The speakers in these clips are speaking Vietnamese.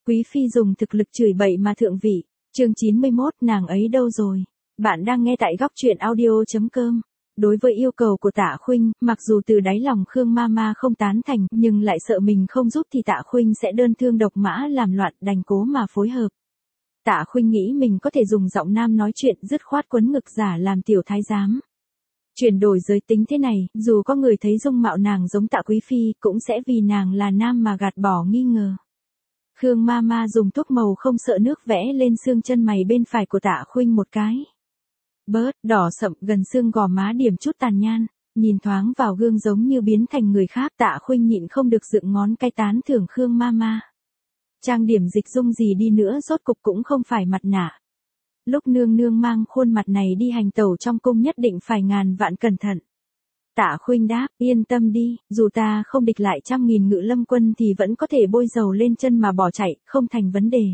Quý phi dùng thực lực chửi bậy mà thượng vị. Chương 91, nàng ấy đâu rồi? Bạn đang nghe tại góc truyện audio.com. Đối với yêu cầu của Tạ Khuynh, mặc dù từ đáy lòng Khương Mama không tán thành, nhưng lại sợ mình không giúp thì Tạ Khuynh sẽ đơn thương độc mã làm loạn, đành cố mà phối hợp. Tạ Khuynh nghĩ mình có thể dùng giọng nam nói chuyện, dứt khoát quấn ngực giả làm tiểu thái giám. Chuyển đổi giới tính thế này, dù có người thấy dung mạo nàng giống Tạ Quý phi, cũng sẽ vì nàng là nam mà gạt bỏ nghi ngờ. Khương Mama dùng thuốc màu không sợ nước vẽ lên xương chân mày bên phải của Tạ Khuynh một cái. Bớt, đỏ sậm gần xương gò má điểm chút tàn nhan, nhìn thoáng vào gương giống như biến thành người khác. Tạ Khuynh nhịn không được dựng ngón cái tán thưởng Khương Mama. Trang điểm dịch dung gì đi nữa rốt cục cũng không phải mặt nạ. Lúc nương nương mang khuôn mặt này đi hành tẩu trong cung nhất định phải ngàn vạn cẩn thận. Tạ Khuynh đáp, yên tâm đi, dù ta không địch lại 100.000 ngự lâm quân thì vẫn có thể bôi dầu lên chân mà bỏ chạy, không thành vấn đề.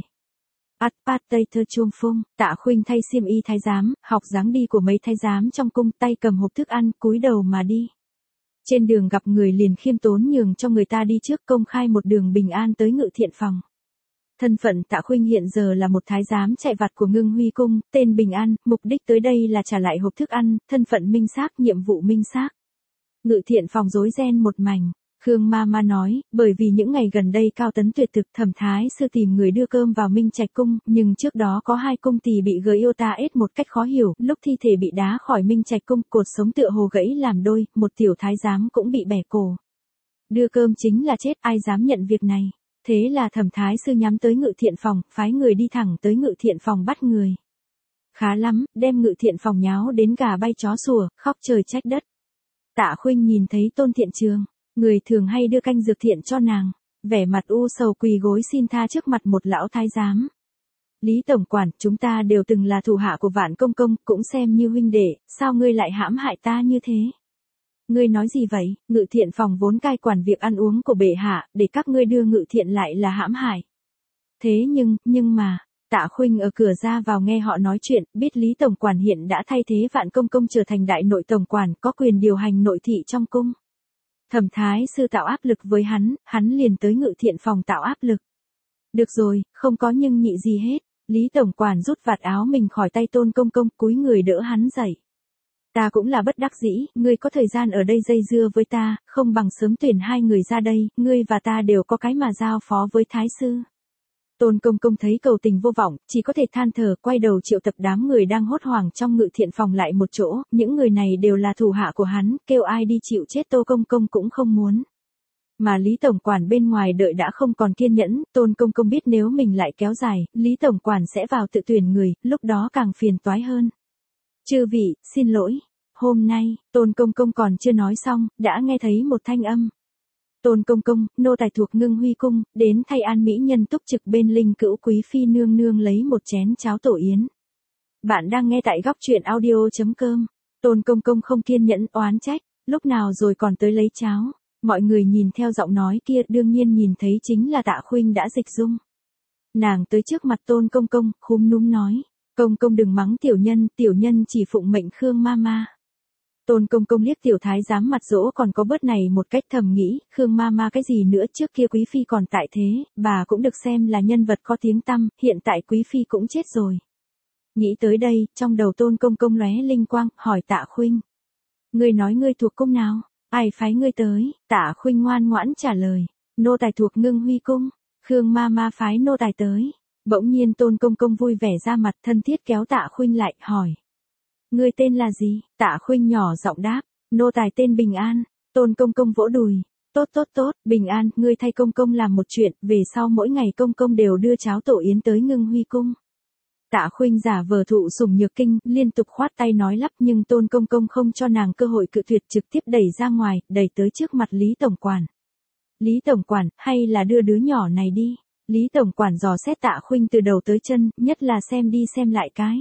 Atpatater chuông phung, Tạ Khuynh thay xiêm y thái giám, học dáng đi của mấy thái giám trong cung, tay cầm hộp thức ăn, cúi đầu mà đi. Trên đường gặp người liền khiêm tốn nhường cho người ta đi trước, công khai một đường bình an tới Ngự Thiện phòng. Thân phận Tạ Khuynh hiện giờ là một thái giám chạy vặt của Ngưng Huy cung, tên Bình An, mục đích tới đây là trả lại hộp thức ăn, thân phận minh xác, nhiệm vụ minh xác. Ngự Thiện phòng rối ren một mảnh. Khương Mama nói, bởi vì những ngày gần đây cao tấn tuyệt thực, Thẩm thái sư tìm người đưa cơm vào Minh Trạch cung, nhưng trước đó có 2 cung tỳ bị Giota ết một cách khó hiểu, lúc thi thể bị đá khỏi Minh Trạch cung, cột sống tựa hồ gãy làm đôi, một tiểu thái giám cũng bị bẻ cổ. Đưa cơm chính là chết, ai dám nhận việc này. Thế là Thẩm thái sư nhắm tới Ngự Thiện phòng, phái người đi thẳng tới Ngự Thiện phòng bắt người. Khá lắm, đem Ngự Thiện phòng nháo đến gà bay chó sủa, khóc trời trách đất. Tạ Khuynh nhìn thấy Tôn Thiện Trường, người thường hay đưa canh dược thiện cho nàng, vẻ mặt u sầu quỳ gối xin tha trước mặt một lão thái giám. Lý tổng quản, chúng ta đều từng là thủ hạ của Vạn công công, cũng xem như huynh đệ, sao ngươi lại hãm hại ta như thế? Ngươi nói gì vậy? Ngự Thiện phòng vốn cai quản việc ăn uống của bệ hạ, để các ngươi đưa Ngự Thiện lại là hãm hại. Thế nhưng mà, Tạ Khuynh ở cửa ra vào nghe họ nói chuyện, biết Lý tổng quản hiện đã thay thế Vạn công công trở thành đại nội tổng quản, có quyền điều hành nội thị trong cung. Thẩm thái sư tạo áp lực với hắn liền tới Ngự Thiện phòng tạo áp lực. Được rồi, không có nhưng nhị gì hết. Lý tổng quản rút vạt áo mình khỏi tay Tôn công công, cúi người đỡ hắn dậy. Ta cũng là bất đắc dĩ, ngươi có thời gian ở đây dây dưa với ta, không bằng sớm tuyển 2 người ra đây, ngươi và ta đều có cái mà giao phó với thái sư. Tôn công công thấy cầu tình vô vọng, chỉ có thể than thở, quay đầu triệu tập đám người đang hốt hoảng trong Ngự Thiện phòng lại một chỗ, những người này đều là thủ hạ của hắn, kêu ai đi chịu chết Tô công công cũng không muốn. Mà Lý tổng quản bên ngoài đợi đã không còn kiên nhẫn, Tôn công công biết nếu mình lại kéo dài, Lý tổng quản sẽ vào tự tuyển người, lúc đó càng phiền toái hơn. Chư vị, xin lỗi, hôm nay, Tôn công công còn chưa nói xong, đã nghe thấy một thanh âm. Tôn công công, nô tài thuộc Ngưng Huy cung, đến thay An mỹ nhân túc trực bên Linh Cữu quý phi nương nương lấy một chén cháo tổ yến. Bạn đang nghe tại góc truyện audio.com. Tôn công công không kiên nhẫn oán trách, lúc nào rồi còn tới lấy cháo. Mọi người nhìn theo giọng nói kia, đương nhiên nhìn thấy chính là Tạ Khuynh đã dịch dung. Nàng tới trước mặt Tôn công công, khúm núm nói, công công đừng mắng tiểu nhân chỉ phụng mệnh Khương Mama. Tôn công công liếc tiểu thái giám mặt dỗ còn có bớt này một cách thầm nghĩ, Khương Mama cái gì nữa, trước kia quý phi còn tại thế, bà cũng được xem là nhân vật có tiếng tăm, hiện tại quý phi cũng chết rồi. Nghĩ tới đây, trong đầu Tôn công công lóe linh quang, hỏi Tạ Khuynh. Ngươi nói ngươi thuộc cung nào? Ai phái ngươi tới? Tạ Khuynh ngoan ngoãn trả lời. Nô tài thuộc Ngưng Huy cung. Khương Mama phái nô tài tới. Bỗng nhiên Tôn công công vui vẻ ra mặt, thân thiết kéo Tạ Khuynh lại, hỏi. Ngươi tên là gì? Tạ Khuynh nhỏ giọng đáp. Nô tài tên Bình An. Tôn công công vỗ đùi. Tốt, Bình An, ngươi thay công công làm một chuyện, về sau mỗi ngày công công đều đưa cháo tổ yến tới Ngưng Huy cung. Tạ Khuynh giả vờ thụ sủng nhược kinh, liên tục khoát tay nói lắp, nhưng Tôn công công không cho nàng cơ hội cự tuyệt, trực tiếp đẩy ra ngoài, đẩy tới trước mặt Lý tổng quản. Lý tổng quản, hay là đưa đứa nhỏ này đi. Lý tổng quản dò xét Tạ Khuynh từ đầu tới chân, nhất là xem đi xem lại cái.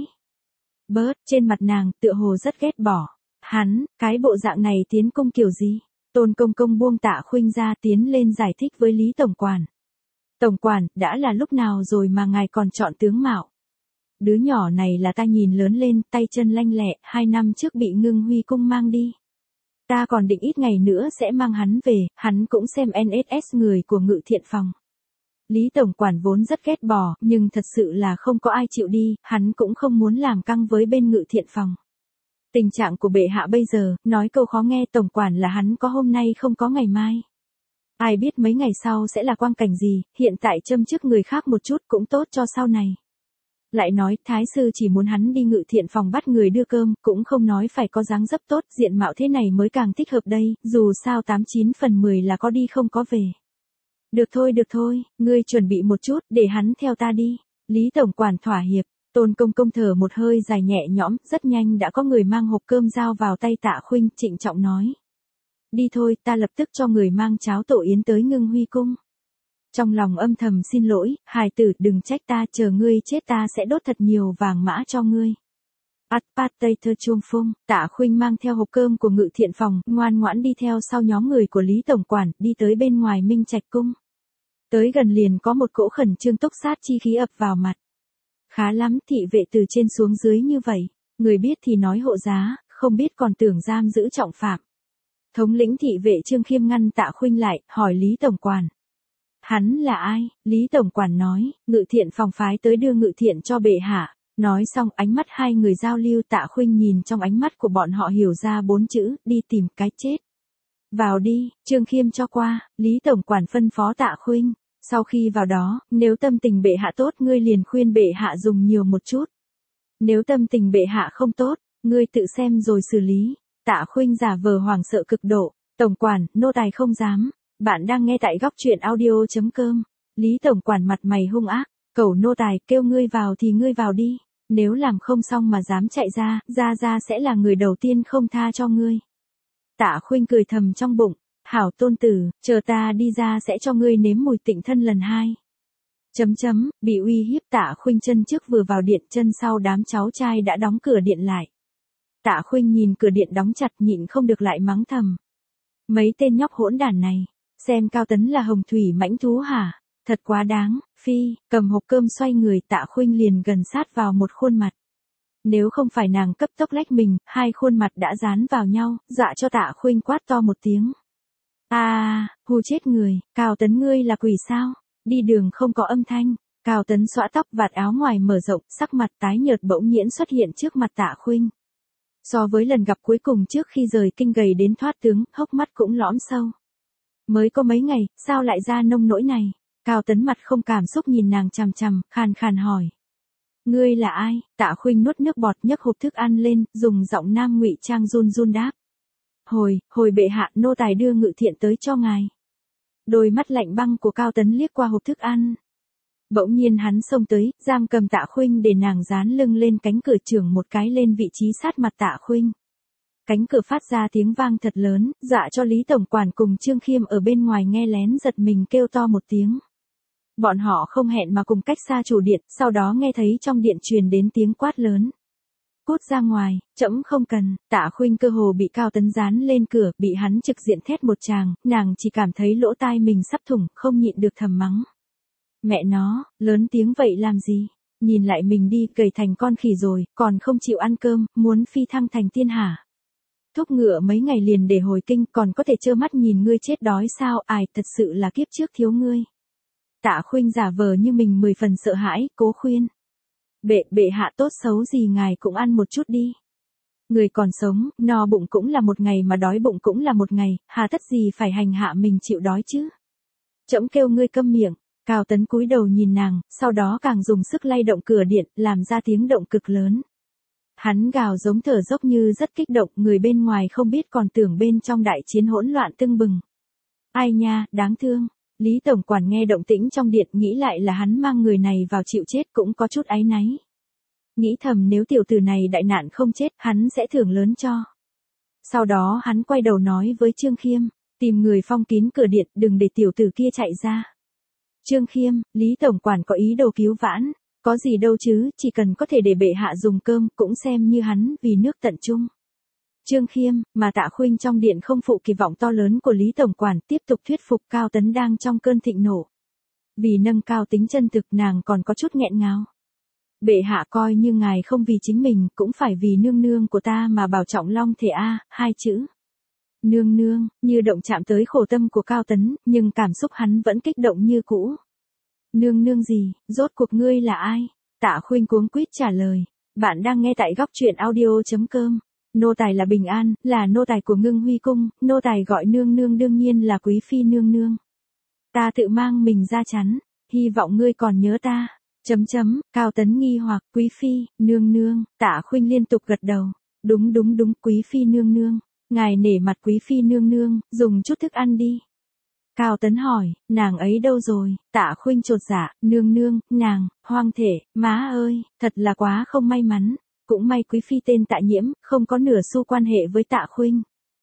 Bớt, trên mặt nàng, tựa hồ rất ghét bỏ. Hắn, cái bộ dạng này tiến cung kiểu gì? Tôn công công buông Tạ Khuynh ra, tiến lên giải thích với Lý tổng quản. Tổng quản, đã là lúc nào rồi mà ngài còn chọn tướng mạo? Đứa nhỏ này là ta nhìn lớn lên, tay chân lanh lẹ, 2 năm trước bị Ngưng Huy cung mang đi. Ta còn định ít ngày nữa sẽ mang hắn về, hắn cũng xem NSS người của Ngự Thiện phòng. Lý Tổng Quản vốn rất ghét bỏ, nhưng thật sự là không có ai chịu đi, hắn cũng không muốn làm căng với bên Ngự Thiện phòng. Tình trạng của bệ hạ bây giờ, nói câu khó nghe Tổng Quản là hắn có hôm nay không có ngày mai. Ai biết mấy ngày sau sẽ là quang cảnh gì, hiện tại châm trước người khác một chút cũng tốt cho sau này. Lại nói, Thái sư chỉ muốn hắn đi Ngự Thiện phòng bắt người đưa cơm, cũng không nói phải có dáng dấp tốt, diện mạo thế này mới càng thích hợp đây, dù sao 89 phần 10 là có đi không có về. Được thôi, ngươi chuẩn bị một chút, để hắn theo ta đi. Lý Tổng Quản thỏa hiệp, Tôn Công Công thở một hơi dài nhẹ nhõm, rất nhanh đã có người mang hộp cơm giao vào tay Tạ Khuynh, trịnh trọng nói. Đi thôi, ta lập tức cho người mang cháo tổ yến tới Ngưng Huy cung. Trong lòng âm thầm xin lỗi, hài tử đừng trách ta, chờ ngươi chết ta sẽ đốt thật nhiều vàng mã cho ngươi. Atpatay thơ chuông phung, Tạ Khuynh mang theo hộp cơm của Ngự Thiện phòng, ngoan ngoãn đi theo sau nhóm người của Lý Tổng Quản, đi tới bên ngoài Minh Trạch cung. Tới gần liền có một cỗ khẩn trương túc sát chi khí ập vào mặt. Khá lắm, thị vệ từ trên xuống dưới như vậy, người biết thì nói hộ giá, không biết còn tưởng giam giữ trọng phạm. Thống lĩnh thị vệ Trương Khiêm ngăn Tạ Khuynh lại, hỏi Lý Tổng Quản. Hắn là ai? Lý Tổng Quản nói, Ngự Thiện phòng phái tới đưa Ngự Thiện cho bệ hạ. Nói xong ánh mắt hai người giao lưu, Tạ Khuynh nhìn trong ánh mắt của bọn họ hiểu ra 4 chữ, đi tìm cái chết. Vào đi, Trương Khiêm cho qua, Lý Tổng Quản phân phó Tạ Khuynh. Sau khi vào đó, nếu tâm tình bệ hạ tốt ngươi liền khuyên bệ hạ dùng nhiều một chút. Nếu tâm tình bệ hạ không tốt, ngươi tự xem rồi xử lý. Tạ Khuynh giả vờ hoảng sợ cực độ. Tổng Quản, nô tài không dám. Bạn đang nghe tại góc truyện audio.com. Lý Tổng Quản mặt mày hung ác. Cẩu nô tài, kêu ngươi vào thì ngươi vào đi. Nếu làm không xong mà dám chạy ra sẽ là người đầu tiên không tha cho ngươi. Tạ Khuynh cười thầm trong bụng. Hảo tôn tử, chờ ta đi ra sẽ cho ngươi nếm mùi tịnh thân lần 2. Bị uy hiếp Tạ Khuynh chân trước vừa vào điện, chân sau đám cháu trai đã đóng cửa điện lại. Tạ Khuynh nhìn cửa điện đóng chặt nhịn không được lại mắng thầm. Mấy tên nhóc hỗn đản này, xem Cao Tấn là hồng thủy mãnh thú hả? Thật quá đáng, phi, cầm hộp cơm xoay người Tạ Khuynh liền gần sát vào một khuôn mặt. Nếu không phải nàng cấp tốc lách mình, hai khuôn mặt đã dán vào nhau, dọa cho Tạ Khuynh quát to một tiếng. Hù chết người, Cao Tấn ngươi là quỷ sao? Đi đường không có âm thanh. Cao Tấn xõa tóc vạt áo ngoài mở rộng, sắc mặt tái nhợt bỗng nhiên xuất hiện trước mặt Tạ Khuynh. So với lần gặp cuối cùng trước khi rời kinh gầy đến thoát tướng, hốc mắt cũng lõm sâu. Mới có mấy ngày, sao lại ra nông nỗi này? Cao Tấn mặt không cảm xúc nhìn nàng chằm chằm, khàn khàn hỏi. Ngươi là ai? Tạ Khuynh nuốt nước bọt nhấc hộp thức ăn lên, dùng giọng nam ngụy trang run run đáp. Hồi bệ hạ, nô tài đưa Ngự Thiện tới cho ngài. Đôi mắt lạnh băng của Cao Tấn liếc qua hộp thức ăn. Bỗng nhiên hắn xông tới, giam cầm Tạ Khuynh để nàng dán lưng lên cánh cửa, chưởng một cái lên vị trí sát mặt Tạ Khuynh. Cánh cửa phát ra tiếng vang thật lớn, dọa cho Lý Tổng Quản cùng Trương Khiêm ở bên ngoài nghe lén giật mình kêu to một tiếng. Bọn họ không hẹn mà cùng cách xa chủ điện, sau đó nghe thấy trong điện truyền đến tiếng quát lớn. Cút ra ngoài, trẫm không cần. Tạ Khuynh cơ hồ bị Cao Tấn dán lên cửa, bị hắn trực diện thét một tràng, nàng chỉ cảm thấy lỗ tai mình sắp thủng, không nhịn được thầm mắng. Mẹ nó, lớn tiếng vậy làm gì? Nhìn lại mình đi, gầy thành con khỉ rồi, còn không chịu ăn cơm, muốn phi thăng thành tiên hả? Thúc ngựa mấy ngày liền để hồi kinh, còn có thể trơ mắt nhìn ngươi chết đói sao? Ai, thật sự là kiếp trước thiếu ngươi. Tạ Khuynh giả vờ như mình 10 phần sợ hãi, cố khuyên. Bệ hạ tốt xấu gì ngài cũng ăn một chút đi. Người còn sống, no bụng cũng là một ngày mà đói bụng cũng là một ngày, hà tất gì phải hành hạ mình chịu đói chứ? Trẫm kêu ngươi câm miệng. Cao Tấn cúi đầu nhìn nàng, sau đó càng dùng sức lay động cửa điện, làm ra tiếng động cực lớn. Hắn gào giống thở dốc như rất kích động, người bên ngoài không biết còn tưởng bên trong đại chiến hỗn loạn tưng bừng. Ai nha, đáng thương. Lý Tổng Quản nghe động tĩnh trong điện, nghĩ lại là hắn mang người này vào chịu chết, cũng có chút áy náy. Nghĩ thầm nếu tiểu tử này đại nạn không chết, hắn sẽ thưởng lớn cho. Sau đó hắn quay đầu nói với Trương Khiêm, tìm người phong kín cửa điện, đừng để tiểu tử kia chạy ra. Trương Khiêm, Lý Tổng Quản có ý đồ cứu vãn, có gì đâu chứ, chỉ cần có thể để bệ hạ dùng cơm, cũng xem như hắn vì nước tận trung. Trương Khiêm, mà Tạ Khuynh trong điện không phụ kỳ vọng to lớn của Lý Tổng Quản, tiếp tục thuyết phục Cao Tấn đang trong cơn thịnh nộ. Vì nâng cao tính chân thực, nàng còn có chút nghẹn ngào. Bệ hạ coi như ngài không vì chính mình, cũng phải vì nương nương của ta mà bảo trọng long thể a, 2 chữ. Nương nương, như động chạm tới khổ tâm của Cao Tấn, nhưng cảm xúc hắn vẫn kích động như cũ. Nương nương gì, rốt cuộc ngươi là ai? Tạ Khuynh cuống quýt trả lời. Bạn đang nghe tại góc truyện audio.com. Nô tài là Bình An, là nô tài của Ngưng Huy Cung, nô tài gọi nương nương đương nhiên là quý phi nương nương. Ta tự mang mình ra chắn, hy vọng ngươi còn nhớ ta. Cao Tấn nghi hoặc, quý phi, nương nương, Tạ Khuynh liên tục gật đầu. Đúng, quý phi nương nương, ngài nể mặt quý phi nương nương, dùng chút thức ăn đi. Cao Tấn hỏi, nàng ấy đâu rồi? Tạ Khuynh chột dạ, nương nương, nàng, hoang thể, má ơi, thật là quá không may mắn. Cũng may quý phi tên Tạ Nhiễm, không có nửa xu quan hệ với Tạ Khuynh.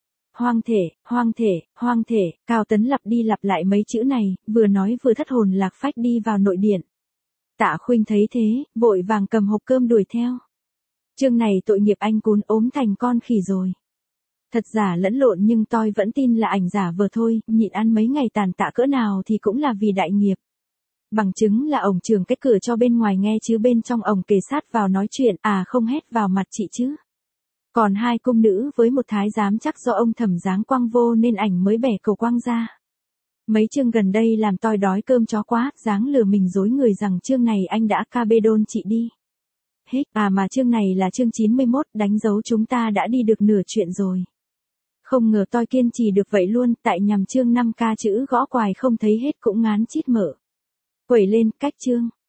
Hoang thể, Cao Tấn lặp đi lặp lại mấy chữ này, vừa nói vừa thất hồn lạc phách đi vào nội điện. Tạ Khuynh thấy thế, vội vàng cầm hộp cơm đuổi theo. Chương này tội nghiệp anh cún ốm thành con khỉ rồi. Thật giả lẫn lộn nhưng tôi vẫn tin là ảnh giả vờ thôi, nhịn ăn mấy ngày tàn tạ cỡ nào thì cũng là vì đại nghiệp. Bằng chứng là ổng trường cái cửa cho bên ngoài nghe chứ bên trong ổng kề sát vào nói chuyện, không hét vào mặt chị chứ. Còn hai cung nữ với một thái giám chắc do ông thẩm giáng quang vô nên ảnh mới bẻ cầu quang ra. Mấy chương gần đây làm tôi đói cơm chó quá, dáng lừa mình dối người rằng chương này anh đã ca bê đôn chị đi. Mà chương này là chương 91, đánh dấu chúng ta đã đi được nửa chuyện rồi. Không ngờ tôi kiên trì được vậy luôn, tại nhằm chương 5 ca chữ gõ quài không thấy hết cũng ngán chít mở. Quẩy lên, cách chương.